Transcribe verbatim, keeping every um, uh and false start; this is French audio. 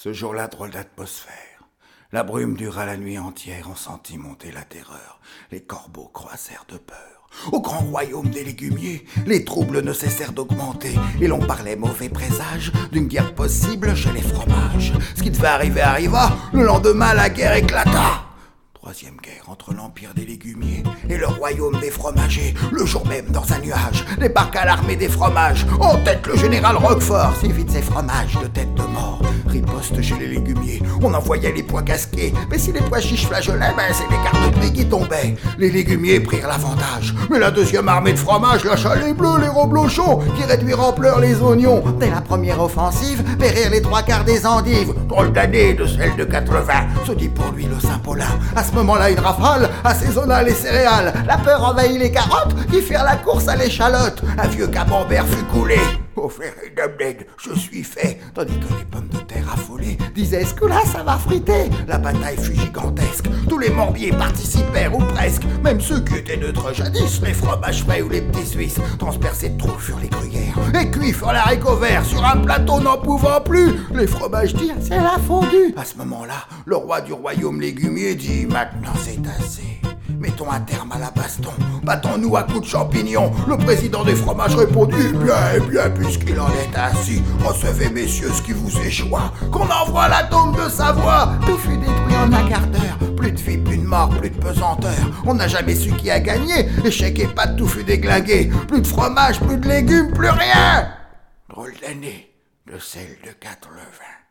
Ce jour-là, drôle d'atmosphère. La brume dura la nuit entière, on sentit monter la terreur. Les corbeaux croissèrent de peur. Au grand royaume des légumiers, les troubles ne cessèrent d'augmenter, et l'on parlait mauvais présage d'une guerre possible chez les fromages. Ce qui devait arriver arriva, le lendemain la guerre éclata. Troisième guerre entre l'empire des légumiers et le royaume des fromagers. Le jour même, dans un nuage, débarqua l'armée des fromages. En tête, le général Roquefort, suivi de ses fromages de tête de mort. Riposte chez les légumiers, on envoyait les pois casqués. Mais si les pois chiches flageolaient, ben c'est les cartes de prix qui tombaient. Les légumiers prirent l'avantage, mais la deuxième armée de fromage lâcha les bleus, les reblochons, qui réduirent en pleurs les oignons. Dès la première offensive, périrent les trois quarts des endives. Drôle d'année de celle de quatre-vingts, se dit pour lui le Saint-Paulin. À ce moment-là, une rafale assaisonna les céréales. La peur envahit les carottes, qui firent la course à l'échalote. Un vieux camembert fut coulé. Au ferré d'Amnède, je suis fait. Tandis que les pommes de terre affolées disaient ce que là ça va friter. La bataille fut gigantesque. Tous les morbiers participèrent, ou presque. Même ceux qui étaient neutres jadis, les fromages frais ou les petits suisses. Transpercés de trous furent les gruyères, et cuits furent les haricots verts. Sur un plateau n'en pouvant plus, les fromages dirent c'est la fondue. À ce moment-là, le roi du royaume légumier dit maintenant c'est assez. Mettons un terme à la baston, battons-nous à coups de champignons. Le président des fromages répondit bien, eh bien, puisqu'il en est ainsi, recevez messieurs ce qui vous échoua, qu'on envoie l'atome de Savoie. Tout fut détruit en un quart d'heure, plus de vie, plus de mort, plus de pesanteur. On n'a jamais su qui a gagné, échec et pâte, tout fut déglingué. Plus de fromage, plus de légumes, plus rien. Drôle d'année de celle de quatre-vingts.